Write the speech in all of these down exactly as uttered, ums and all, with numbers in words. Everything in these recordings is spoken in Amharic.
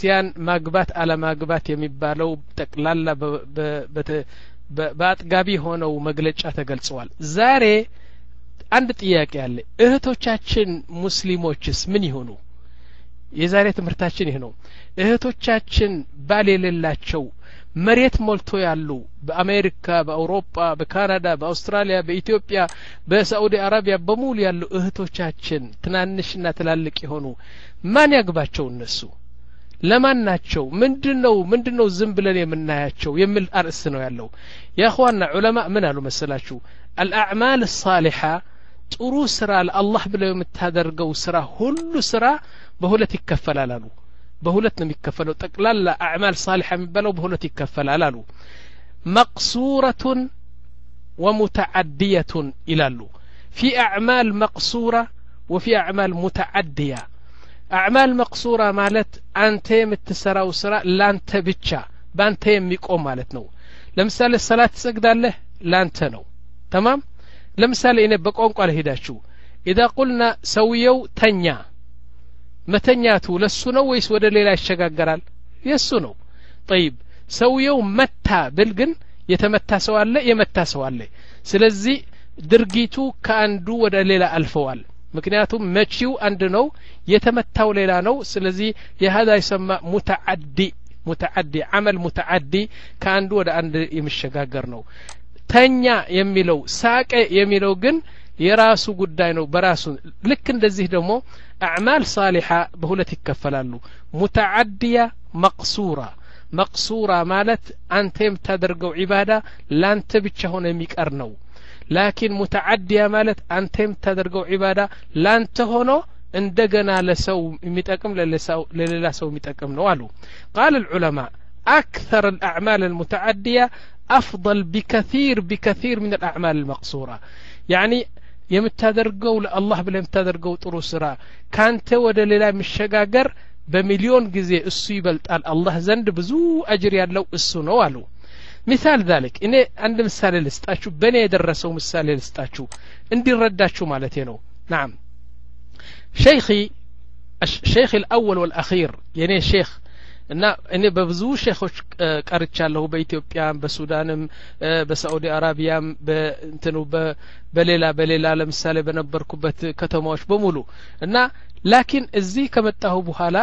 ክርስቲያን ማግባት አለ ማግባት የሚባለው ጠቅላላ በአጥጋቢ ሆነው መግለጫ ተገልጸዋል ዛሬ አንድ ጥያቄ አለ እህቶቻችን ሙስሊሞችስ ምን ይሆኑ የዛሬ ትምህርታችን ይሄ ነው እህቶቻችን ባል የሌላቸው መሬት ሞልቶ ያሉ በአሜሪካ በአውሮፓ በካናዳ በአውስትራሊያ በኢትዮጵያ በሳዑዲ አረቢያ በሙሉ ያሉ እህቶቻችን ትናንሽና ትላልቅ ይሆኑ ማን ያግባቸው እነሱ ለማን ናቸው ምንድነው ምንድነው ዝም ብለን የምናያቸው የሚል አርዕስ ነው ያለው ያ اخواننا ዑለማ ምን አሉ መሰላችሁ الأعمال الصالحة ጥሩ ስራ ለአላህ ብለው የምታደርገው ስራ ሁሉ ስራ በሁለት ይከፈላል አሉ በሁለት ነው የሚከፈለው ጠቅላላ አዕማል صالحة የሚባለው በሁለት ይከፈላል አሉ مقصورة ومتعدية ይላሉ في أعمال مقصورة وفي أعمال متعدية أعمال مقصورة ማለት አንተ የምትሰራው ስራ ላንተ ብቻ ባንተ የሚቆም ማለት ነው ለምሳሌ ሰላት ትሰግዳለህ ላንተ ነው تمام ለምሳሌ እኔ በቋንቋ ለሄዳችሁ اذا قلنا ሰውየው ተኛ መተኛቱ ለሱ ነው ወይስ ወደ ሌላ ይሸጋገራል የሱ ነው طيب ሰውየው መታ ብል ግን የተመታ ሰው አለ የመታ ሰው አለ ስለዚህ ድርጊቱ ከአንዱ ወደ ሌላ አልፈዋል ምክንያቱም መቺው አንድ ነው የተመታው ሌላ ነው ስለዚህ የهذا يسمى متعدي متعدي عمل متعدي ከአንዱ ወደ አንድ የሚሸጋገር ነው ተኛ የሚለው ሳቀ የሚለው ግን የራሱ ጉዳይ ነው በራሱ ልክ እንደዚህ ደግሞ አዕማል صالحة በሁለት ይከፈላሉ متعدية مقصورة مقصورة ማለት አንተ የምታደርገው ዒባዳ ላንተ ብቻ ሆነ የሚቀር ነው لكن متعدية ማለት አንተ የምታደርገው ዒባዳ ላንተ ሆኖ እንደገና ለሰው የሚጠቅም ለሌላ ሰው የሚጠቅም ነው አሉ قال العلماء أكثر الأعمال المتعدية أفضل بكثير بكثير من الأعمال المقصورة يعني የምታደርገው ለአላህ ብለህ የምታደርገው ጥሩ ስራ ካንተ ወደ ሌላ የሚሸጋገር በሚሊዮን ጊዜ እሱ ይበልጣል አላህ ዘንድ ብዙ አጅር ያለው እሱ ነው አሉ مثال ذلك እኔ አንድ ምሳሌ ልስጣችሁ በኔ የደረሰው ምሳሌ ልስጣችሁ እንዲረዳችሁ ማለት ነው نعم شيخي الشيخ الأول والأخير يعني شيخ እና እኔ በብዙ ሼኾች ቀርቻለሁ በኢትዮጵያም በሱዳንም በሳዑዲ አረቢያም በእንተኑ በሌላ በሌላ ለምሳሌ በነበርኩበት ከተማዎች በሙሉ እና ላኪን እዚህ ከመጣሁ በኋላ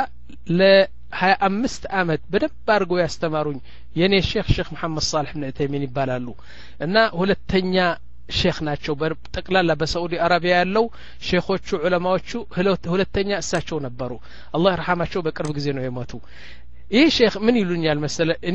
ለ25 አመት በደብ አድርገው ያስተማሩኝ የኔ ሼኽ ሼኽ መሐመድ صالح ኢብኑ ተይሚን ይባላሉ እና ሁለተኛ ሼኽ ናቸው በጠቅላላ በሳዑዲ አረቢያ ያለው ሼኾቹ ዑለማዎቹ ሁለተኛ እሳቸው ነበሩ አላህ ይርሐማቸው በቅርብ ጊዜ ነው የሞቱ ይህ ሼኽ ምን ይሉኛል መሰለ እኔ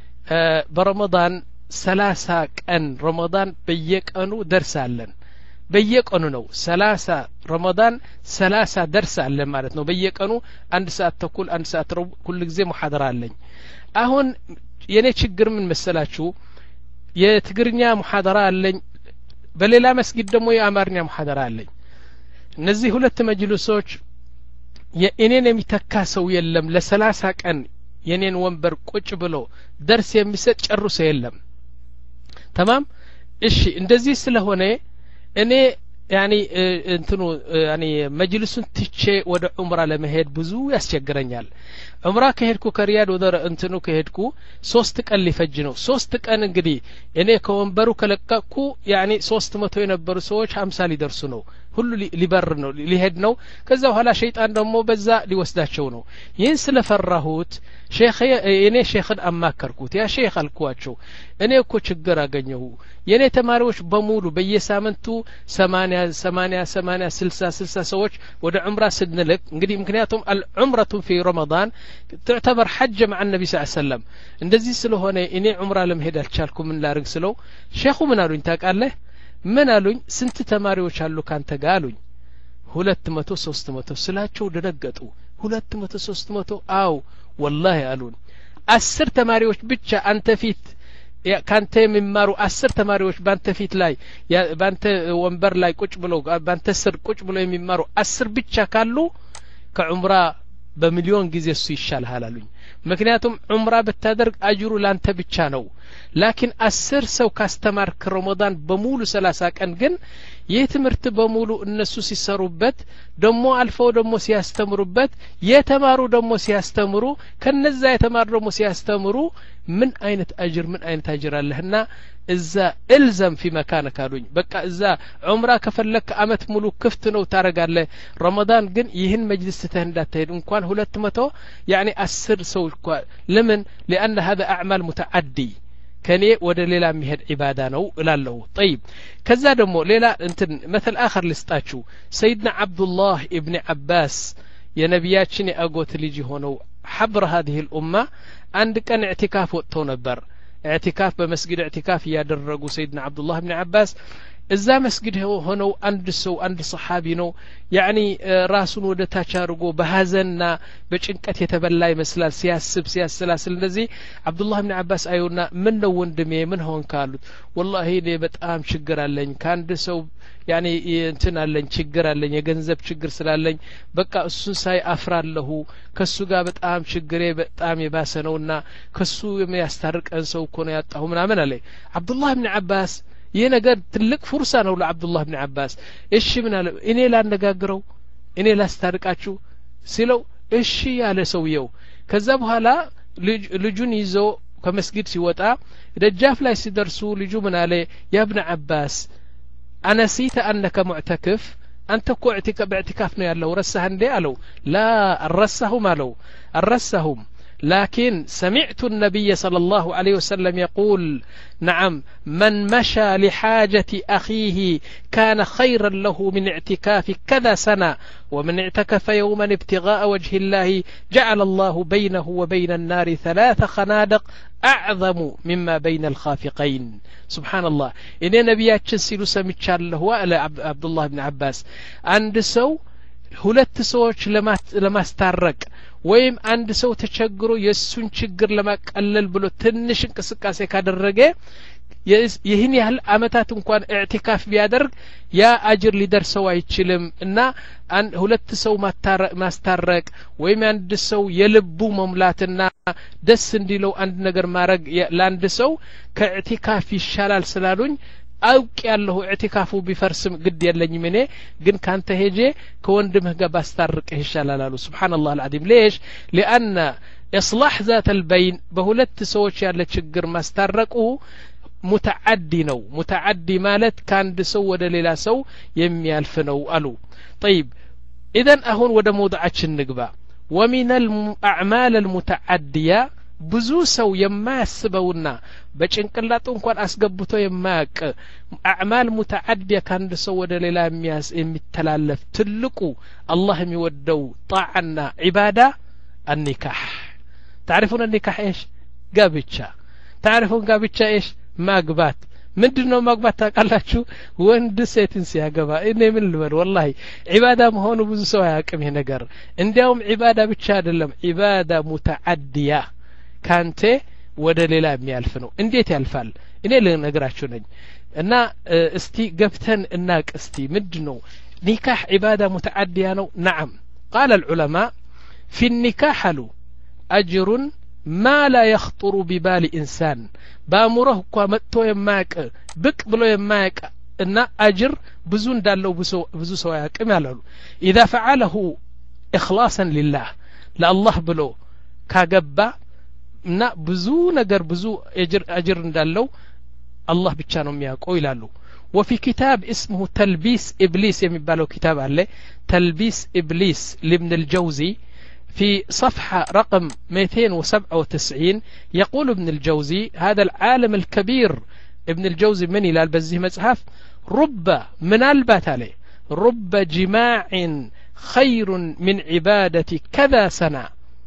በረመዳን ሰላሳ ቀን ረመዳን በየቀኑ ደርሳለን በየቀኑ ነው ሰላሳ ረመዳን ሰላሳ ደርሳለን ማለት ነው በየቀኑ አንድ ሰዓት ተኩል አንድ ሰዓት ረብ ሁሉ ጊዜ ሙሐደራ አለኝ አሁን የኔ ችግር ምን መሰላችሁ የትግርኛ ሙሐደራ አለኝ በሌላ መስጊድ ደግሞ የአማርኛ ሙሐደራ አለኝ እነዚህ ሁለት መጅልሶች የእኔን የሚተካ ሰው የለም ለሰላሳ ቀን የኔን ወንበር ቁጭ ብሎ ደርስ የሚሰጥ ጨርሶ የለም تمام እሺ እንደዚህ ስለሆነ እኔ يعني እንትኑ يعني መጅልሱን ትቼ ወደ ዑምራ ለመሄድ ብዙ ያስቸግረኛል ዑምራ ከሄድኩ ከሪያድ ወደ እንትኑ ከሄድኩ ሶስት ቀን ሊፈጅ ነው ሶስት ቀን እንግዲህ እኔ ከወንበሩ ከለቀቅኩ يعني ሶስት መቶ የነበሩ ሰዎች ሃምሳ ሊደርሱ ነው ሁሉ ሊበር ነው ሊሄድ ነው ከዛ በኋላ ሸይጣን ደግሞ በዛ ሊወስዳቸው ነው ይህን ስለፈራሁት ሼኽ እኔ ሼኽን አማከርኩት ያ ሼኽ አልኳቸው እኔ እኮ ችግር አገኘሁ የኔ ተማሪዎች በሙሉ በየሳምንቱ ሰማንያ ሰማንያ ሰማንያ ስልሳ ስልሳ ሰዎች ወደ ዑምራ ስንልክ እንግዲህ ምክንያቱም العمرة في رمضان تعتبر حج مع النبي صلى الله عليه وسلم እንደዚህ ስለሆነ እኔ ዑምራ ለመሄድ አልቻልኩም ምን ላርግ ስለው ሼኹ ምን አሉኝ ታውቃለህ ምን አሉኝ ስንት ተማሪዎች አሉ ካንተ ጋር አሉኝ ሁለት መቶ ሶስት መቶ ስላቸው ደነገጡ ሁለት መቶ ሶስት መቶ አው والله አሉን አስር ተማሪዎች ብቻ አንተ ፊት ካንተ የሚማሩ አስር ተማሪዎች ባንተ ፊት ላይ ባንተ ወንበር ላይ ቁጭ ብለው ባንተ ስር ቁጭ ብለው የሚማሩ አስር ብቻ ካሉ ከዑምራ በሚሊዮን ጊዜ እሱ ይሻልሃል አሉኝ ምክንያቱም ዑምራ ብታደርግ አጅሩ ላንተ ብቻ ነው ላኪን አስር ሰው ካስተማርክ ረመዳን በሙሉ ሰላሳ ቀን ግን ይህ ትምህርት በሙሉ እነሱ ሲሰሩበት ደሞ አልፈው ደሞ ሲያስተምሩበት የተማሩ ደሞ ሲያስተምሩ ከነዛ የተማሩ ደሞ ሲያስተምሩ ምን አይነት አጅር ምን አይነት አጅር አለህና እዛ الزم في مكانك አሉኝ በቃ እዛ ዑምራ ከፈለክ አመት ሙሉ ክፍት ነው ታረጋለህ ረመዳን ግን ይህን መጅልስ ተህ እንዳትሄድ እንኳን ሁለት መቶ يعني አስር ሰው ለምን لان هذا اعمال متعدي ከኔ ወደ ሌላ የሚሄድ ዒባዳ ነው እላለሁ طيب ከዛ ደግሞ ሌላ እንትን مثل اخر ልስጣችሁ سيدنا عبد الله ابن عباس የነቢያችን የአጎት ልጅ ሆነው حبر هذه الامه عند كان اعتكاف ወጥተው ነበር اعتكاف بمسجد اعتكاف ያደረጉ سيدنا عبد الله بن عباس እዛ መስጊድ ሆነው አንድ ሰው አንድ ሰሃቢ ነው يعني ራሱን ወደ ታች አርጎ በሐዘንና በጭንቀት የተበላ ይመስላል ሲያስብ ሲያሰላስል እንደዚህ አብዱላህ ኢብኑ አባስ አዩና ምን ነው ወንድሜ ምን ሆን ካሉት والله እኔ በጣም ችግር አለኝ ካንድ ሰው يعني እንትን አለኝ ችግር አለኝ የገንዘብ ችግር ስላለኝ በቃ እሱን ሳይ አፍራለሁ ከሱ ጋር በጣም ችግሬ በጣም የባሰ ነውና ከሱ የሚያስታርቀን ሰው እኮ ነው ያጣሁ ምናምን አለ አብዱላህ ኢብኑ አባስ ይሄ ነገር ትልቅ ፍርሳ ነው ለአብዱላህ ኢብኑ አባስ እሺ ምን አለ እኔ ላነጋግረው እኔ ላስታርቃችሁ ሲለው እሺ ያለ ሰውየው ከዛ በኋላ ልጁን ይዞ ከመስጊድ ሲወጣ ደጃፍ ላይ ሲደርሱ ልጁ ምን አለ ያ ኢብኑ አባስ أنسيت أنك معتكف أنت كو اعتكاف باعتكاف ነው ያለው ረሳህ እንዴ አለው لا الرسهم አለው الرسهم لكن سمعت النبي صلى الله عليه وسلم يقول نعم من مشى لحاجة أخيه كان خيرا له من اعتكاف كذا سنة ومن اعتكف يوما ابتغاء وجه الله جعل الله بينه وبين النار ثلاث خنادق أعظم مما بين الخافقين سبحان الله إن نبياتشن سيلو سميتشال له عبد الله بن عباس عند سو ሁለት ሰዎች ለማስታረቅ ወይም አንድ ሰው ተቸግሮ የሱን ችግር ለማቀለል ብሎ ትንሽ እንቅስቃሴ ካደረገ ይህን ያህል አመታት እንኳን ኢዕቲካፍ ቢያደርግ ያ አጅር ሊደርሰው አይችልም እና ሁለት ሰው ማስታረቅ ወይም አንድ ሰው የልቡ መሙላትና ደስ እንዲለው አንድ ነገር ማድረግ ለአንድ ሰው ከኢዕቲካፍ ይሻላል ስላሉኝ አውቅ ያለው ኢዕቲካፉ ቢፈርስም ግድ የለኝም እኔ ግን ካንተ ሄጄ ከወንድምህ ጋር ባስታርቅህ ይሻላል አሉ ሱብሃንአላህ العظيم ليش لان اصلاح ذات البين በሁለት ሰዎች ያለ ችግር ማስታረቁ متعدي ነው متعدي ማለት ካንድ ሰው ወደ ሌላ ሰው የሚያልፍ ነው አሉ طيب اذا አሁን ወደ موضوعችን ንግባ ومن الاعمال المتعديه ብዙ ሰው የማያስበውና በጭንቅላቱ እንኳን አስገብቶ የማያቅ አዕማል ሙተዓዲያ ካንድ ሰው ወደ ሌላ የሚያስ የሚተላለፍ ትልቁ አላህ የሚወደው ጣዓና ዒባዳ النكاح تعرفون النكاح ايش ጋብቻ تعرفون ጋብቻ ايش ማግባት ምንድነው ማግባት ታውቃላችሁ ወንድ ሴትን ሲያገባ እኔ ምን ልበል والله ዒባዳ መሆኑ ብዙ ሰው ያቅም ይሄ ነገር እንዲያውም ዒባዳ ብቻ አይደለም ዒባዳ ሙተዓዲያ ካንተ ወደ ሌላ የሚያልፍ ነው እንዴት ያልፋል እኔ ልነግራችሁ ነኝ እና እስቲ ገብተን እናቅ እስቲ ምንድነው ኒካህ ዒባዳ ሙተዓዲያ ነው نعم قال العلماء في النكاح له اجر ما لا يخطر ببال انسان بامره እኮ መጥቶ የማያቅ ብቅ ብሎ የማያቅ እና አጅር ብዙ እንዳለው ብዙ ሰው ያቅም ያላሉ اذا فعله اخلاصا لله لله ብሎ ካገባ እና ብዙ ነገር ብዙ አጅር አጅር እንዳለው አላህ ብቻ ነው የሚያውቀው ይላሉ وفي كتاب اسمه تلبيس ابليس የሚባለው كتاب አለ تلبيس ابليس لابن الجوزي في صفحة رقم مئتين وسبعة وتسعين يقول ابن الجوزي هذا العالم الكبير ابن الجوزي من إلى البزيه مصحف رب من البات عليه رب جماع خير من عبادة كذا سنة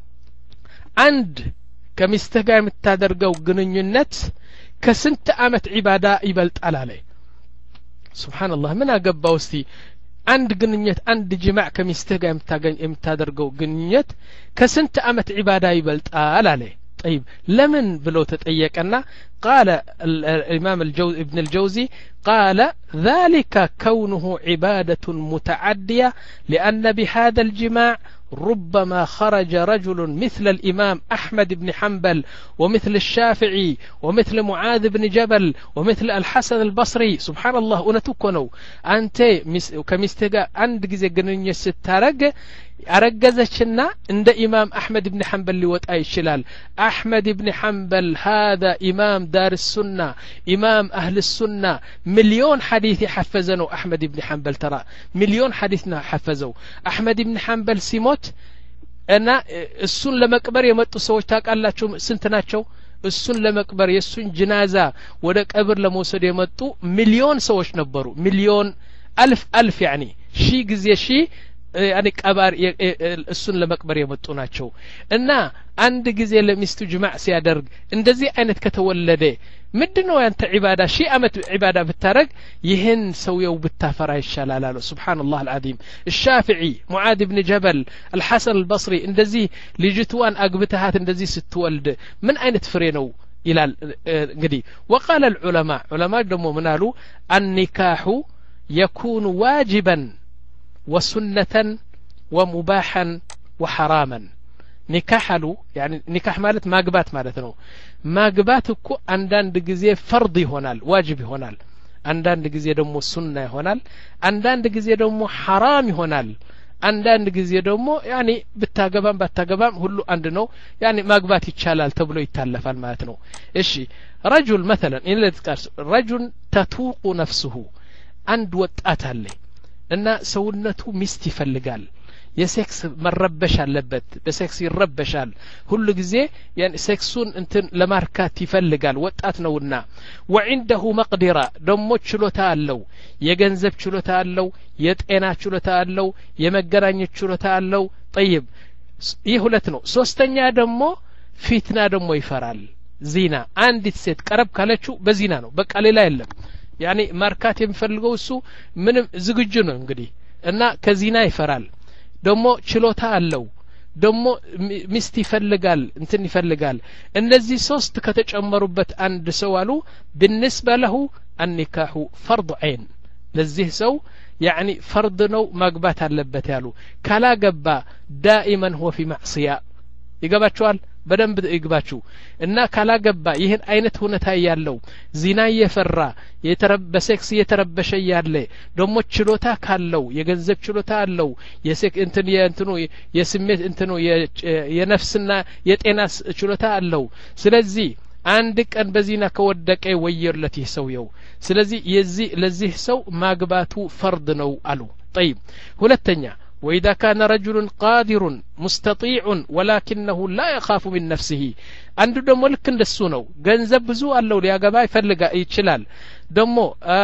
عند كمستقى متادرقو قننينت كسنت أمت عبادة يبلت على سبحان الله من أقبا وستي عند قننيت عند جماع كمستقى متادرقو قننيت كسنت أمت عبادة يبلت على طيب لمن بلو تتأيكنا قال الإمام الجوز ابن الجوزي قال ذلك كونه عبادة متعدية لأن بهذا الجماع ربما خرج رجل مثل الإمام أحمد بن حنبل ومثل الشافعي ومثل معاذ بن جبل ومثل الحسن البصري سبحان الله أنتكونو أنت كمستقى عند جزء جنين ستارج أرجزتنا عند إمام أحمد بن حنبل لوت أي شلال أحمد بن حنبل هذا إمام دار السنة إمام أهل السنة مليون حديث حفزنه أحمد بن حنبل ترى مليون حديثنا حفزوا أحمد بن حنبل سيموت أنا السن لمكبر يمتو سوش تاك الله شو سنتناتشو السن لمكبر يسون جنازة ودك أبر لموسد يمتو مليون سوش نبرو مليون ألف ألف يعني شي جزي شي يعني كبار السن لمكبر يمطوناچو እና አንድ ጊዜ ለሚስቱ ጅማዕ ሲያደርግ እንደዚህ አይነት ከተወለደ ምንድነው ያንተ ዒባዳ ሺ አመት ዒባዳ ብታረግ ይህን ሰውየው ብታፈራ ይሻላል አለ ሱብሃንአላህ አልዓዚም الشافعي معاذ بن جبل الحسن البصري እንደዚህ ልጅቷን አግብተሃት እንደዚህ ስትወልድ ምን አይነት ፍሬ ነው ይላል እንግዲህ وقال العلماء علماء ደግሞ ምን አሉ النكاح يكون واجبا وسنة ومباحا وحراما نكاح له يعني نكاح مالت ماغبات مالتنو ماغبات እኮ አንዳንድ ጊዜ فرض ይሆናል واجب ይሆናል አንዳንድ ጊዜ ደግሞ ሱና ይሆናል አንዳንድ ጊዜ ደግሞ حرام ይሆናል አንዳንድ ጊዜ ደግሞ ያኒ ብታገባም ባታገባም ሁሉ አንድ ነው ያኒ ማግባት ይቻላል ተብሎ ይታለፋል ማለት ነው እሺ رجل مثلا ان لتقاس رجل تتوق نفسه አንድ ወጣት አለ እና ሰውነቱ ሚስት ይፈልጋል የሴክስ መረበሽ አለበት በሴክስ ይረበሻል ሁሉ ጊዜ ያን ሴክሱን እንትን ለማርካት ይፈልጋል ወጣት ነውና وعنده مقدرة ደሞ ችሎታ አለው የገንዘብ ችሎታ አለው የጤና ችሎታ አለው የመገናኘት ችሎታ አለው طيب ይህ ሁለት ነው ሶስተኛ ደሞ ፊትና ደሞ ይፈራል ዚና አንዲት ሴት ቀረብ ካለችው በዚና ነው በቃ ሌላ የለም يعني ማርካት የሚፈልገው እሱ ምንም ዝግጁ ነው እንግዲህ እና ከዚና ይፈራል ደሞ ችሎታ አለው ደሞ ሚስት ይፈልጋል እንትን ይፈልጋል እነዚህ ሶስት ከተጨመሩበት አንድ ሰው አሉ بالنسبه له النكاح فرض عين ለዚህ ሰው يعني فرض ነው ማግባት አለበት ያሉ ካላገባ دائما هو في معصيه ይገባቸዋል በደንብ ይግባችሁ እና ካላገባ ይሄን አይነት ሁኔታ ያለው ዚና እየፈራ የተረበሰክስ እየተረበሸ ያለ ደሞ ችሎታ ካለው የገንዘብ ችሎታ አለው የሴክ እንትን የእንትኑ የስሜት እንትኑ የነፍስና የጤና ችሎታ አለው ስለዚህ አንድ ቀን በዚና ከወደቀ ወየርለት ይሰውየው ስለዚህ የዚህ ለዚህ ሰው ማግባቱ ፈርድ ነው አሉ طيب ሁለተኛ وإذا كان رجل قادر مستطيع ولكنه لا يخاف من نفسه عنده دمو لك እንደሱ ነው ገንዘብ ብዙ አለው ሊያገባ ይፈልጋ ይችላል ደሞ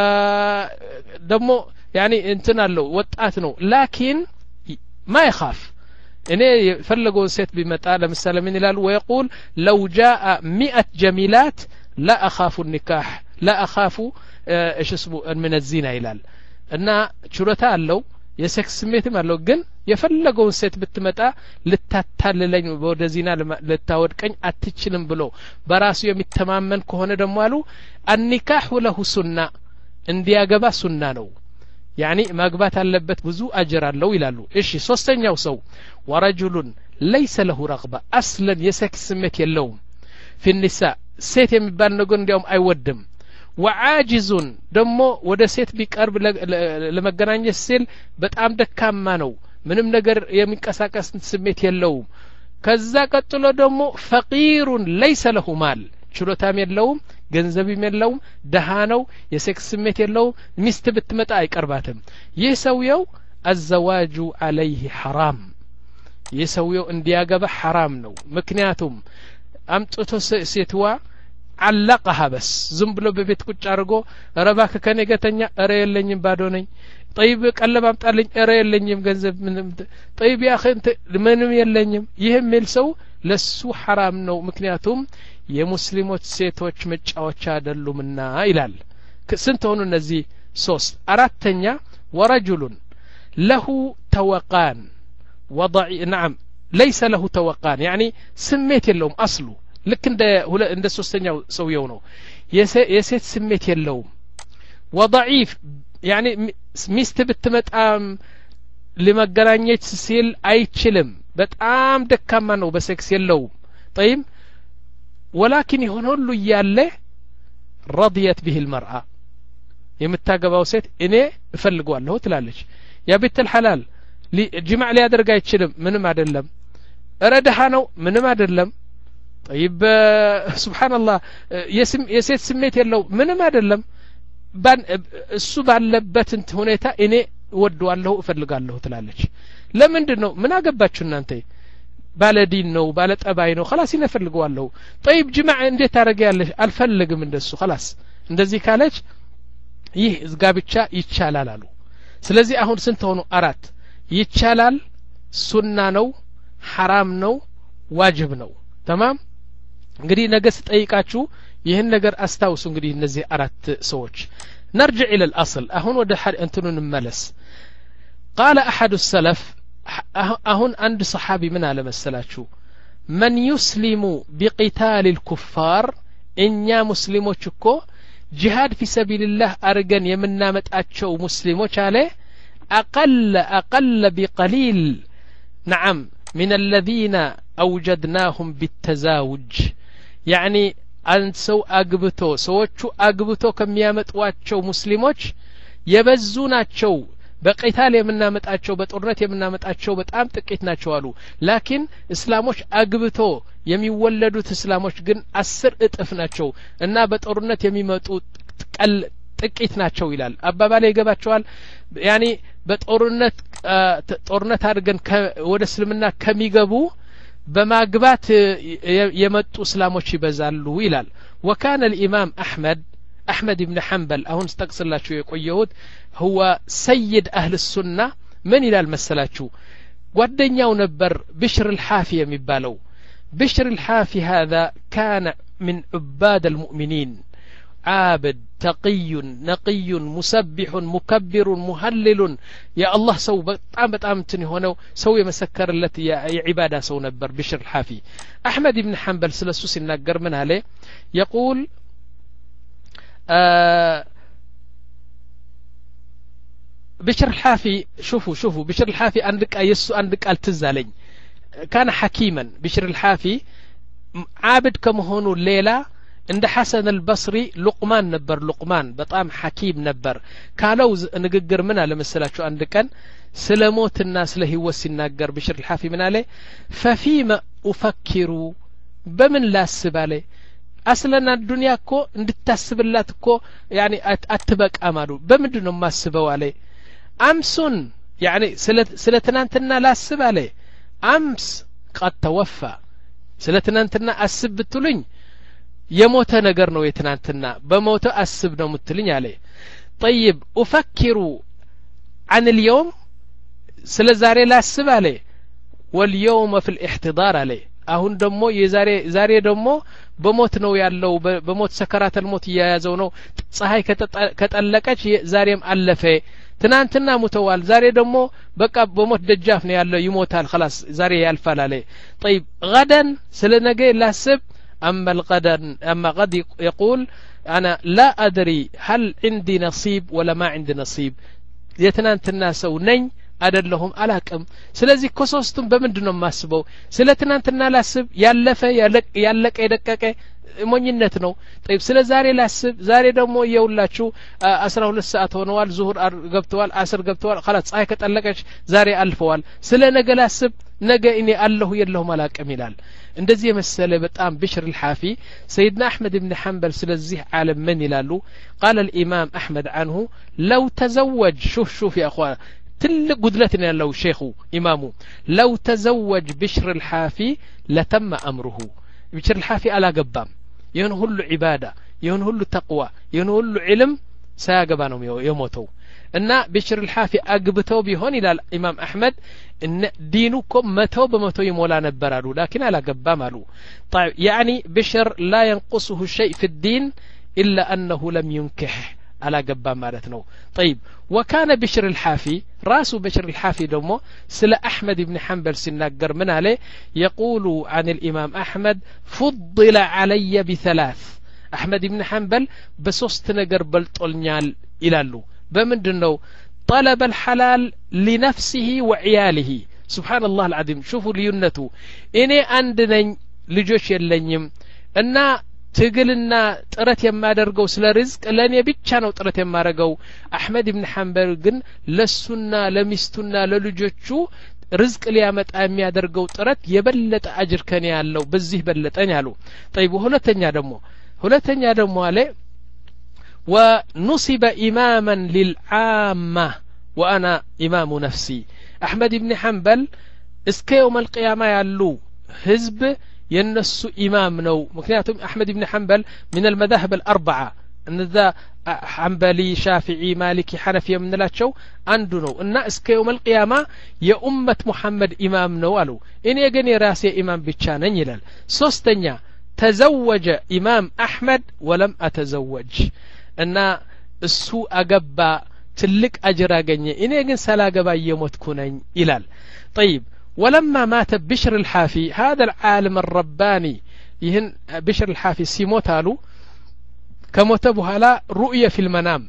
ደሞ يعني እንትን አለው ወጣት ነው لكن ما يخاف እኔ ፈለገው ሴት ቢመጣ ለምሳሌ ምን ይላል ويقول لو جاء مئة جميلات لا أخاف النكاح لا أخاف ايش اسمه من الزنا ይላል እና ችሎታ አለው የሴክስ ስሜትም አለው ግን የፈለገውን ሴት ብትመጣ ልታታለለኝ ወደ ዚና ልታወድቀኝ አትችልም ብሎ በራሱ የሚተማመን ከሆነ ደሞ አሉ النكاح له سنة እንዲያገባ ሱና ነው يعني ማግባት አለበት ብዙ አጅር አለው ይላሉ እሺ ሶስተኛው ሰው ورجل ليس له رغبة اصلا የሴክስ ስሜት የለውም في النساء ሴት የሚባል ነገር እንዲያውም አይወድም وعاجز دمو ወደ ሴት ቢቀርብ ለመገናኘት ሲል በጣም ደካማ ነው ምንም ነገር የሚንቀሳቀስ ስሜት የለውም ከዛ ቀጥሎ ደሞ فقير ليس له مال ችሎታም የለውም ገንዘብም የለውም ደሃ ነው የሴክስ ስሜት የለውም ሚስት ብትመጣ አይቀርባትም ይህ ሰውየው الزواج عليه حرام ይህ ሰውየው እንዲያገባ حرام ነው ምክንያቱም አምጥቶ ሴትዋ علقها بس ዝም ብሎ በቤት ቁጭ አርጎ ረባከ ከኔ ገተኛ እረ የለኝም ባዶ ነኝ طيب ቀለብ አምጣልኝ እረ የለኝም ገንዘብ ምንም طيب يا اخي انت ምንም የለኝም ይሄም መልሰው ለሱ حرام ነው ምክንያቱም የሙስሊሞች ሴቶች መጫወቻ አይደሉምና ይላል ስንት ሆኑ እነዚህ ሶስት አራተኛ ورجل له توقان وضع نعم ليس له توقان يعني سميت لهم اصله ልክ እንደ እንደ ሶስተኛው ሰውየው ነው የሴት ስሜት የለውም وضعيف يعني ሚስት ብትመጣም ለመገናኘት ሲል አይችልም በጣም ደካማ ነው በሴክስ የለውም طيب ولكن يهون ሁሉ ያለ رضيت به المرأة የምታገባው ሴት እኔ እፈልጋለሁ ትላለች ያ ቤት الحلال ጅማዕ ሊያደርግ አይችልም ምንም አይደለም ረዳሃ ነው ምንም አይደለም طيب سبحان الله የስም የሴት ስሜት የለው ምንም አይደለም እሱ ባለበት እንት ሁኔታ እኔ ወደዋለሁ እፈልጋለሁ ትላለች ለምንድነው ምን አገባችሁ እናንተ ባለዲን ነው ባለ ጠባይ ነው خلاص ይፈልጋለሁ طيب ጅማዕ እንዴት ታረጋለሽ አልፈልግም እንደሱ خلاص እንደዚህ ካለች ይህ ጋብቻ ይቻላል አሉ ስለዚህ አሁን ስንት ሆኑ አራት ይቻላል ሱና ነው حرام ነው ዋጅብ ነው تمام እንግዲህ ነገ ስጠይቃችሁ ይህን ነገር አስታውሱ እንግዲህ እነዚህ አራት ሰዎች نرجع الى الاصل አሁን ወደ እንትኑ እንመለስ قال احد السلف አሁን አንድ صحابي ምን አለ መሰላችሁ من يسلم بقتال الكفار እኛ ሙስሊሞች እኮ ጂሃድ في سبيل الله አርገን የምናመጣቸው ሙስሊሞች አለ اقل اقل بقليل نعم من الذين اوجدناهم بالتزاوج يعني አንድ ሰው አግብቶ ሰዎቹ አግብቶ ከሚያመጧቸው ሙስሊሞች የበዙ ናቸው በቂታል የምናመጣቸው በጦርነት የምናመጣቸው በጣም ጥቂት ናቸው አሉ ላኪን እስላሞች አግብቶ የሚወለዱት እስላሞች ግን አስር እጥፍ ናቸው እና በጦርነት የሚመጡ ቀል ጥቂት ናቸው ይላል አባባለ ይገባቸዋል ያኒ በጦርነት ጦርነት አድርገን ወደ እስልምና ከሚገቡ በማግባት የመጡ እስላሞች ይበዛሉ ይላል وكان الامام احمد احمد بن حنبل አሁን ተጠቅስላችሁ የቆየሁት هو سيد اهل السنه من ይላል መሰላችሁ ጓደኛው ነበር بشر الحافي የሚባለው بشر الحافي هذا كان من عباد المؤمنين عابد تقي نقي مسبح مكبر مهلل يا الله سو በጣም በጣም እንትን ሆነው ሰው የመሰከረለት የዒባዳ ሰው ነበር بشر الحافي احمد بن حنبل ስለሱ ሲናገር ምን አለ يقول بشر الحافي شوفوا شوفوا بشر الحافي عند يسو عند قال تزالኝ كان حكيما بشر الحافي عابد كمهونو ليلى عند حسن البصري لقمان نبر لقمان بطام حكيم نبر كالو نغغر من على مسلاچو عند كان سلموت الناس له يوسيناغر بشر الحافي من عليه ففيما افكر بمن لا سباله اصلنا الدنيا كو እንድታስብላት እኮ يعني አትበቃ ማሉ በምንድነው ማስበው አለ امسن يعني ስለትናንትና ላስብ አለ امس قد توفى ስለትናንትና አስብ ብትሉኝ የሞተ ነገር ነው የትናንትና በሞተ አስብ ነው ምትልኝ አለ طيب افكر عن اليوم ስለዛሬ ላስብ አለ واليوم في الاحتضار አለ አሁን ደሞ የዛሬ ዛሬ ደሞ በሞት ነው ያለው በሞት ሰከራተል ሞት ያያዘው ነው ፀሐይ ከጠለቀች ዛሬም አለፈ ትናንትና ሙተዋል ዛሬ ደሞ በቃ በሞት ደጃፍ ነው ያለው ይሞታል خلاص ዛሬ ያልፋል አለ طيب غدا ስለነገ ላስብ اما الغدا اما غد يقول انا لا ادري هل عندي نصيب ولا ما عندي نصيب የትናንትና ሰው ነኝ አይደለሁም አላቅም ስለዚህ ኮሶስቱም በመንድነው ማስበው ስለትናንትና ላስብ ያለፈ ያለቀ የደቀቀ ሞኝነት ነው طيب ስለ ዛሬ ላስብ ዛሬ ደግሞ የውላችሁ አስራ ሁለት ሰዓት ሆነዋል ዙሁር ገብተዋል አስር ገብተዋል خلاص ፀሐይ ከጠለቀች ዛሬ አልፈዋል ስለ ነገ ላስብ ነገ እኔ አለሁ የለሁም አላቅም ይላል እንደዚህ የመሰለ በጣም بشر الحافي سيدنا احمد بن حنبل ስለዚህ ዓለም ምን ይላሉ قال الامام احمد عنه لو تزوج شوف شوف يا اخوان تلك قدلتنا ያለው ሼኹ ኢማሙ لو تزوج بشر الحافي لتم امره بشر الحافي አላገባም ይሁን ሁሉ ዒባዳ ይሁን ሁሉ ተቅዋ ይሁን ሁሉ ዒልም ሳያገባ ነው የሞተው እና بشر الحافي አግብተው ቢሆን ይላል ኢማም አህመድ ان دينكم متو بمتو يمولا نبر አሉ لكن አላገባም አሉ طيب يعني بشر لا ينقصه شيء في الدين الا انه لم ينكح አላገባም ማለት ነው طيب وكان بشر الحافي راسه بشر الحافي دمو سلا احمد بن حنبل سيناغر من عليه يقول عن الامام احمد فضل علي بثلاث احمد بن حنبل بሶስት ነገር በልጦልኛል ይላሉ በመንድነው طلب الحلال لنفسه وعياله سبحان الله العظيم شوفوا لينته እኔ አንድ ነኝ ልጆች የለኝም እና ትግልና ጥረት የማደርገው ስለ ርዝቅ ለኔ ብቻ ነው ጥረት የማደርገው አህመድ ኢብኑ ሐንበል ግን ለሱና ለሚስቱና ለልጆቹ ርዝቅ ሊያመጣ የሚያደርገው ጥረት የበለጠ አጅር ከኔ ያለው በዚህ በለጠኝ አሉ طيب ሁለተኛ ደግሞ ሁለተኛ ደግሞ አለ ونصب إماما للعامة وأنا إمام نفسي أحمد بن حنبل እስከ يوم القيامة ያሉ ህዝብ የነሱ ኢማም ነው ምክንያቱም አህመድ ኢብኑ ሐንበል من المذاهب الأربعة እነዛ ሐንበሊ ሻፊዒ ማሊኪ ሐነፊ የምንላቸው አንዱ ነው እና እስከ يوم القيامة የኡመት ሙሐመድ ኢማም ነው አሉ እኔ ግን የራሴ ኢማም ብቻ ነኝ ይላል ሶስተኛ تزوج إمام أحمد ولم أتزوج እና እሱ አገባ ትልቅ አጅር አገኘ እኔ ግን ሳላገባ እየሞትኩ ነኝ ይላል طيب ولما مات بشر الحافي هذا العالم الرباني ይህን بشر الحافي ሲሞት አሉ ከሞተ በኋላ رؤية في المنام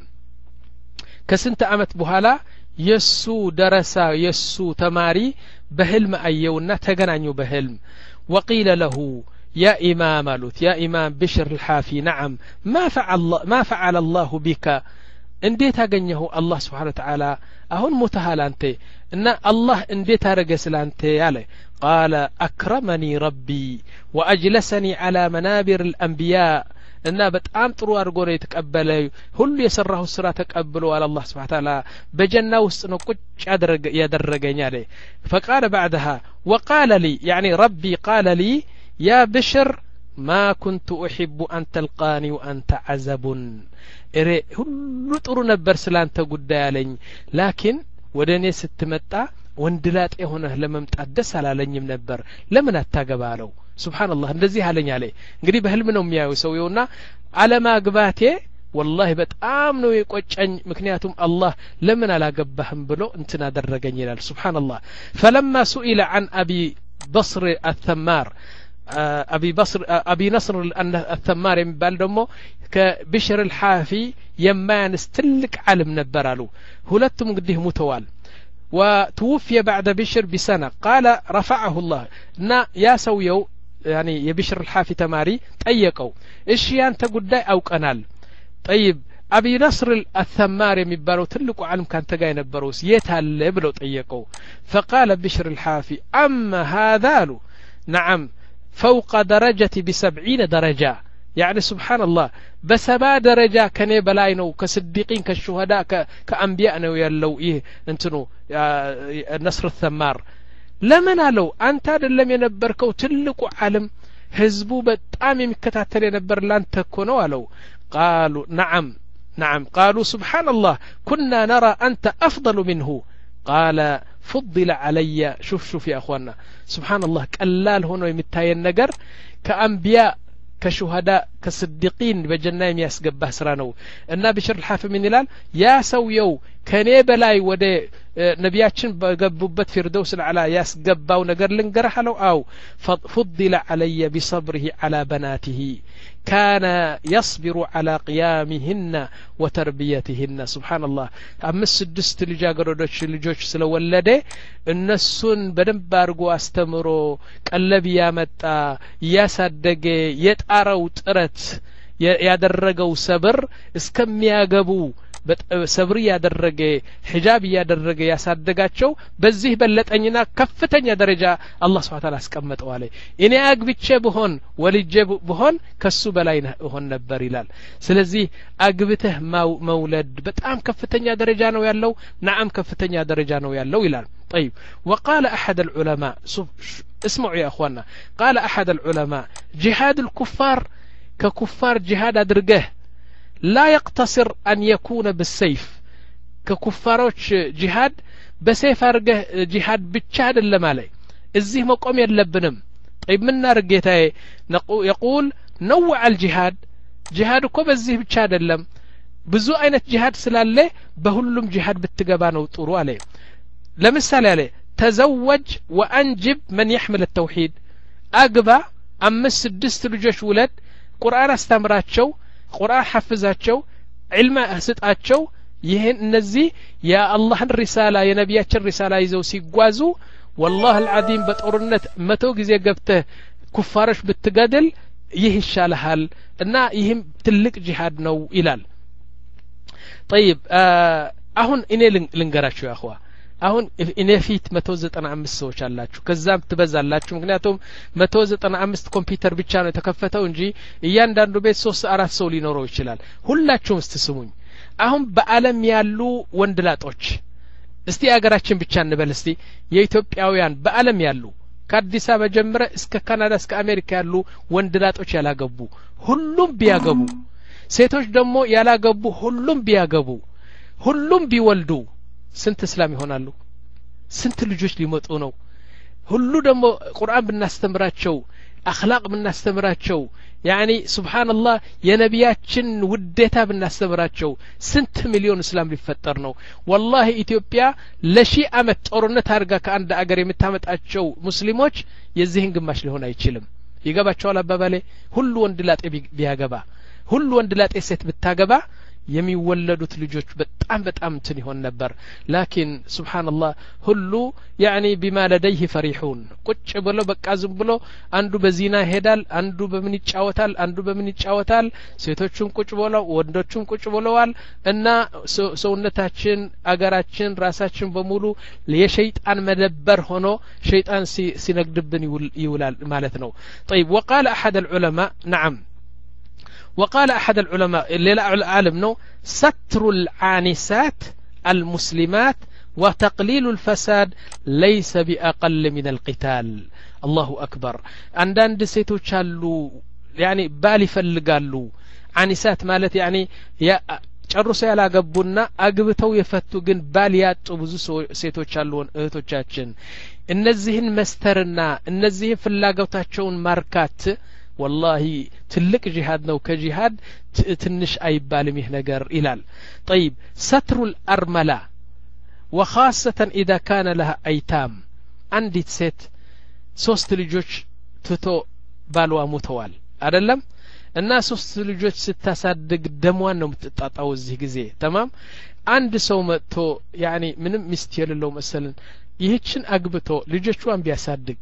ከስንት አመት በኋላ የሱ ደረሳ የሱ ተማሪ በህልም አየውና ተገናኙ በህልም وقيل له يا إمام قالت يا إمام بشر الحافي نعم ما فعل الله ما فعل الله بك انديت اغنيه الله سبحانه وتعالى اهون متهال انت ان الله انديت ارغس لانت ياله قال اكرمني ربي واجلسني على منابر الانبياء እና በጣም ጥሩ አድርጎ ነው የተቀበለው ሁሉ የሰራው ስራ ተቀብሎ على الله سبحانه وتعالى በጀና ውስጥ ነው ቁጭ ያደረገ ያደረገኝ አለ فقال بعدها وقال لي يعني ربي قال لي يا بشر ما كنت أحب أن تلقاني وأنت عزب إري هلو ጥሩ ነበር ስላንተ ጉዳይ አለኝ ላኪን ወደኔ ስትመጣ ወንድላጤ ሆነህ ለመምጣት ደስ አላለኝም ነበር ለምን አታገባለው ሱብሃንአላህ እንደዚህ አለኝ አለ እንግዲህ በህልም ነው የሚያየው ሰውየውና አለማግባቴ والله በጣም ነው የቆጨኝ ምክንያቱም አላህ ለምን አላገባህም ብሎ እንትና አደረገኝ ይላል ሱብሃንአላህ فلما سئل عن أبي بصر الثمار أبي بصر أبي نصر الثمار يمبال دمو كبشر الحافي يمان استلك علم نبرالو هلتم قديه متوال وتوفي بعد بشر بسنة قال رفعه الله نا يا سويو يعني يبشر الحافي تماري طيقوا ايش انت قداي او قنال طيب أبي نصر الثمار يمبالو تلقوا علم كان تقاي نبروس يتهل بلو طيقوا فقال بشر الحافي أما هذا له نعم فوق درجة بسبعين درجة يعني سبحان الله بسبع درجة كني بلاينو كصديقين كالشهداء كأنبياء ويلو إيه انتنو نصر الثمار لمن لو أنت لم ينبركو تلقوا علم حزبو بتام مكتاتل ينبر لان تكونوا لو قالوا نعم نعم قالوا سبحان الله كنا نرى أنت أفضل منه قال فضل علي شوف شوف يا أخوانا سبحان الله قلال هنا يمتاي النجر كأنبياء كشهداء كصديقين بجنة يسقبه سرانو النبي بشر الحافي من الال يا سويو كني بلاي ودي نبياتشن بقبوبت فردوس العلا يسقبه ونجر لنجرح له أو فضل علي بصبره على بناته كان يصبر على قيامهن وتربيتهن سبحان الله أمس سدست لجاقردوش لجوش سلولده النسون بدنب أرقو استمرو قلب يامتا ياسدق يتعرو ترت يادرقو صبر اسكم ياقبو ሰብር ያደረገ ሒጃብ ያደረገ ያሳደጋቸው በዚህ በለጠኝና ከፍተኛ ደረጃ አላህ Subhanahu Wa Ta'ala አስቀመጠው አለ እኔ አግብቼ በሆን ወልጄ በሆን ከሱ በላይ ሆን ነበር ይላል ስለዚህ አግብተህ መውለድ በጣም ከፍተኛ ደረጃ ነው ያለው نعم ከፍተኛ ደረጃ ነው ያለው ይላል طيب وقال احد العلماء اسمعوا يا اخوانا قال احد العلماء جهاد الكفار ككفار جهاد ادرجه لا يقتصر أن يكون بالسيف ككفاروش جهاد بسيف أرجه جهاد بتشاد اللمالي الزيه مقوم يلبنم طيب من نرجيته يقول نوع الجهاد جهاد كوب الزيه بتشاد اللم بزو أين جهاد سلالة بهلم جهاد بالتجابان وطروا عليه لمثال عليه تزوج وأنجب من يحمل التوحيد أقبى أمس الدست رجش ولد قرآن استمرات شو قرآن حفظاتشو علم سطاتشو ይሄን እነዚህ የአላህን ሪሳላ የነቢያችን ሪሳላ ይዘው ሲጓዙ والله العظيم በጦርነት መቶ ጊዜ ገብተህ ኩፋሮች ብትገድል ይህ ይሻልሃል እና ይህም ትልቅ ጂሃድ ነው ይላል طيب አሁን እኔ ልንገራችሁ ያخوا አሁን እኔ ፊት መቶ ዘጠና አምስት ሰዎች አላችሁ ከዛም ትበዛላችሁ ምክንያቱም መቶ ዘጠና አምስት ኮምፒውተር ብቻ ነው የተከፈተው እንጂ እያንዳንዱ ቤት ሶስት አራት ሰው ሊኖረው ይችላል ሁላችሁም ስትስሙኝ አሁን በአለም ያሉ ወንድላጦች እስቲ አገራችን ብቻ እንበል እስቲ የኢትዮጵያውያን በአለም ያሉ ከአዲስ አበባ ጀምረ እስከ ካናዳ እስከ አሜሪካ ያሉ ወንድላጦች ያላገቡ ሁሉም ቢያገቡ ሴቶች ደግሞ ያላገቡ ሁሉም ቢያገቡ ሁሉም ቢወልዱ ስንት እስላም ይሆናሉ ስንት ልጆች ሊመጡ ነው ሁሉ ደግሞ ቁርአን ብናስተምራቸው አኽላቅ ብናስተምራቸው يعني سبحان الله የነቢያችን ውዴታ ብናስተምራቸው ስንት ሚሊዮን እስላም ሊፈጠር ነው والله ኢትዮጵያ ለሺ አመት ጦርነት አድርጋ ከአንድ አገር የምታመጣቸው ሙስሊሞች የዚህን ግማሽ ሊሆን አይችልም ይገባቸዋል አባባሌ ሁሉ ወንድ ላጤ ቢያገባ ሁሉ ወንድ ላጤ ሴት ብታገባ የሚወለዱት ልጆች በጣም በጣም እንትን ይሆን ነበር ላኪን ሱብሃንአላህ ሁሉ يعني بما لديه فرحون ቁጭ ብሎ በቃ ዝም ብሎ አንዱ በዚና ይሄዳል አንዱ በምን ይጫወታል አንዱ በምን ይጫወታል ሴቶቹም ቁጭ ብለው ወንዶቹም ቁጭ ብለዋል እና ሰውነታችን አገራችን ራሳችን በሙሉ የሸይጣን መደበር ሆኖ ሸይጣን ሲነግድብን ይውላል ማለት ነው طيب وقال احد العلماء نعم وقال أحد العلماء اللي عالم نو ستر العانسات المسلمات وتقليل الفساد ليس بأقل من القتال الله أكبر عندنا دسيتو تشالو يعني بالي فلقالو عانسات مالت يعني يا ጨርሶ ያላገቡና አግብተው የፈቱ ግን ባል ያጡ ብዙ ሴቶች አሉን እህቶቻችን እነዚህን መስተርና እነዚህን ፍላጎታቸውን ማርካት والله تلك جهاد نو كجهاد تنش أي بالمه نجر إلال طيب ستر الأرملة وخاصة إذا كان لها أيتام عندي ست سوست لجوج تتو بالوا متوال أدلم الناس سوست لجوج ستتصدق دموان نو متتطاو زي غزي تمام عند سو متو يعني من مستيل لو مثلا ይህችን አግብቶ ልጆቿን ቢያሳድግ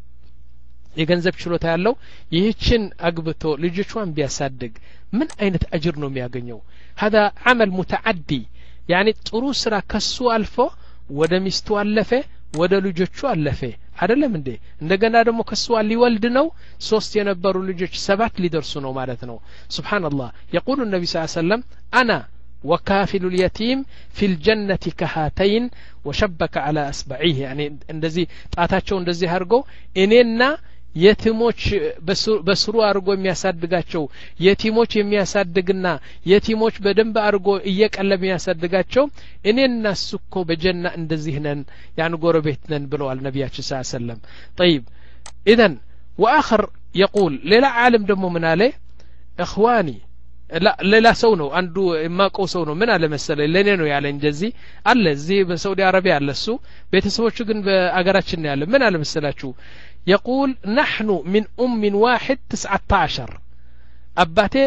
የገንዘብ ችሎታ ያለው ይህችን አግብቶ ልጆቿን ቢያሳድግ ምን አይነት አጅር ነው የሚያገኘው هذا عمل متعدي يعني ጥሩ ስራ ከሱ አልፎ ወደ ሚስቱ አለፈ ወደ ልጆቹ አለፈ አይደለም እንዴ እንደገና ደግሞ ከሱ ሊወልድ ነው ሶስት የነበሩ ልጆች ሰባት ሊደርሱ ነው ማለት ነው ሱብሃንአላህ يقول النبي صلى الله عليه وسلم انا وكافل اليتيم في الجنة كهاتين وشبك على أصبعيه يعني እንደዚህ ጣታቸው እንደዚህ አድርጎ እኔና የቲሞች በስሩ አርጎ የሚያሳድጋቸው የቲሞች የሚያሳድግና የቲሞች በደንብ አርጎ እየቀለብ የሚያሳድጋቸው እኔና እሱኮ በጀና እንደዚህ ነን ያን ጎረቤት ነን ብለዋል ነብያችን ሰለላሁ ዐለይሂ ወሰለም طيب اذا واخر يقول ሌላ ዓለም ደግሞ ምን አለ اخواني لا ሌላ ሰው ነው አንዱ የማቀው ሰው ነው ምን አለ መሰለኝ ለኔ ነው ያለ እንደዚህ አለ እዚህ በሳውዲ አረቢያ አለ እሱ ቤተሰቦቹ ግን በአገራችን ነው ያለ ምን አለ መሰላችሁ يقول نحن من أم واحد تسعة عشر أباتي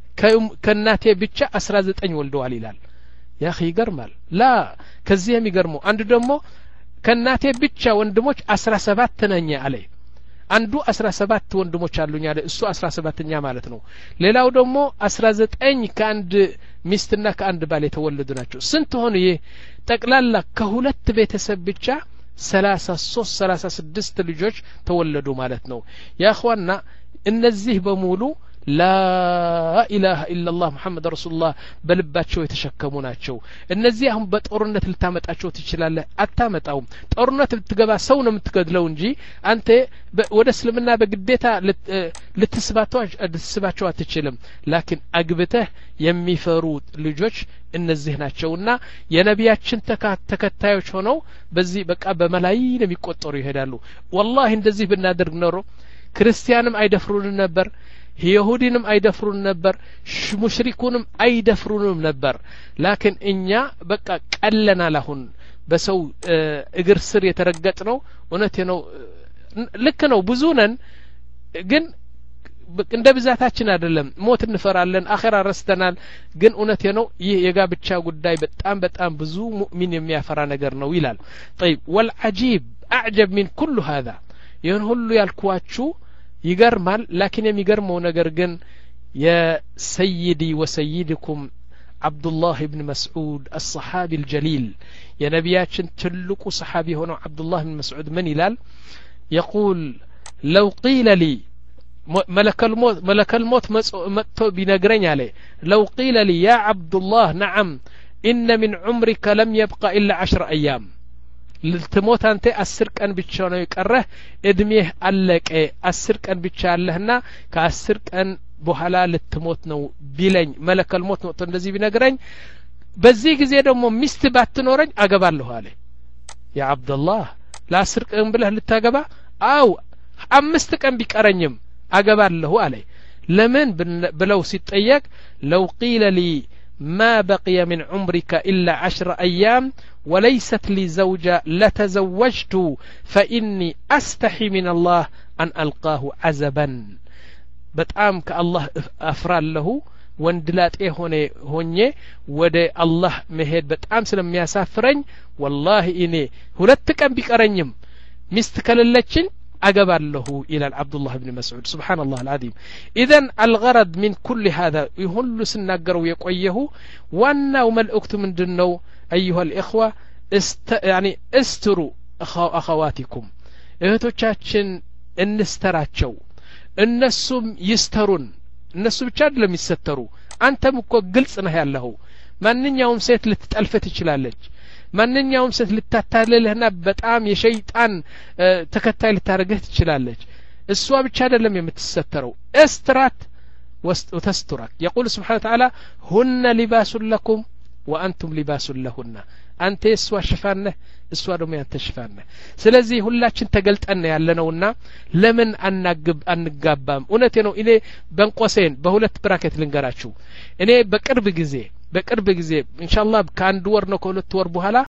كناتي بيتشا أسرازت أن يولدوا عليلال يا أخي يقرمال لا كزيهم يقرموا عند دمو كناتي بيتشا وندموش أسرا سبات تنانيا عليه عنده أسرا سبات وندموش علوني عليه السو أسرا سبات تنيا مالتنو ليلاو دمو أسرازت أن كاند ميستنا كاند بالي تولدناچو سنت هون يه تقلال كهولت بيتسب بيتشا ثلاثة صوص ثلاثة سدست ልጆች ተወለዱ ማለት ነው يا اخوانا እነዚህ በሙሉ لا اله الا الله محمد رسول الله በልባቸው የተሸከሙ ናቸው እነዚህ አሁን በጦርነት ልታመጣቸው ትችላለህ አታመጣውም ጦርነት ልትገባ ሰው ነው የምትገድለው እንጂ አንተ ወደ እስልምና በግዴታ ልትስባቸው ልትስባቸው አትችልም ላኪን አግብተህ የሚፈሩ ልጆች እነዚህ ናቸውና የነቢያችን ተከታዮች ሆነው በዚህ በቃ በመላእክት የሚቆጠሩ ይሄዳሉ والله እንደዚህ ብናደርግ ኖሮ ክርስቲያንም አይደፍሩን ነበር ይሁዲንም አይደፍሩን ነበር ሙሽሪኩንም አይደፍሩንም ነበር ላኪን እኛ በቃ ቀለናል አሁን በሰው እግር ስር የተረገጥ ነው እውነት ነው ልክ ነው ብዙ ነን ግን እንደ ብዛታችን አይደለም ሞት እንፈራለን አኺራ ረስተናል ግን እውነት ነው ይህ የጋብቻ ጉዳይ በጣም በጣም ብዙ ሙእሚን የሚያፈራ ነገር ነው ይላል طيب والعجيب اعجب من كل هذا ይህን ሁሉ ያልኳችሁ ይገርማል ላኪን የሚገርመው ነገር ግን የሰይዲ ወሰይድኩም عبد الله بن مسعود الصحابي الجليل يا نبياتنا تلقوا صحابي هنا عبد الله بن مسعود من يلال يقول لو قيل لي ملك الموت ملك الموت متو بنقرين عليه لو قيل لي يا عبد الله نعم إن من عمرك لم يبقى إلا عشر أيام للتموت أنت أسرك أن بتشانو يكره ادميه قالك ايه أسرك أن بتشالهنا كأسرك أن بوحلا للتموت نو بيلين ملك الموت نو تندزي بنقرين بزي ጊዜ ደግሞ ሚስት ባትኖረኝ አገባለሁ አለ ያ አብዱላህ ላስርቅ እም ብለህ ልታገባ አው አምስት ቀን ቢቀረኝም አገባለሁ አለ ለምን ብለው ሲጠየቅ لو قيل لي ما بقي من عمرك إلا عشر أيام وليست لي زوجة لتزوجت فإني أستحي من الله أن ألقاه عزبا በጣም ከአላህ አፍራለሁ ወንድላጤ ሆነ ሆኜ ወደ አላህ መሄድ በጣም ስለሚያሳፍረኝ والله እኔ ሁለት ቀን ቢቀረኝም ሚስት ከለለችን አገባለሁ ኢላል አብዱላህ ኢብኑ መስዑድ ሱብሃንአላህ العظيم اذا الغرض من كل هذا ይሁሉ ስናገረው የቆየሁ ዋናው መልእክቱ ምንድነው ايها الاخوه است يعني استروا اخواتكم እህቶቻችን እንስተራቸው እነሱም ይስተሩን እነሱ ብቻ አይደለም ይስተሩ አንተም እኮ ግልጽ ነህ ያለኸው ማንኛውም ሴት ልትጠልፈት ይችላልች ማንኛውም ሴት ልታታልልህና በጣም የሸይጣን ተከታይ ልታረግህ ትችላለች እሷ ብቻ አይደለም የምትስተረው استرات وتسترك يقول سبحانه وتعالى هن لباس لكم وأنتم لباس لهن አንተ እሷ ሽፋን ነህ እሷ ደግሞ ያንተ ሽፋን ነህ ስለዚህ ሁላችን ተገልጠን ያለነውና ለምን አናግብ አንጋባም እውነቴ ነው እኔ በንቆሴን በሁለት ብራኬት ልንገራችሁ እኔ በቅርብ ጊዜ በቅርብ ጊዜ ኢንሻአላህ ከአንድ ወር ነው ከሁለት ወር በኋላ